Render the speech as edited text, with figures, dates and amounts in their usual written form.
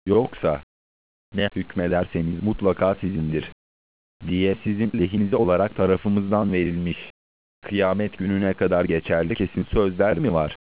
Yoksa ne hükmederseniz mutlaka sizindir diye sizin lehinize olarak tarafımızdan verilmiş, kıyamet gününe kadar geçerli kesin sözler mi var?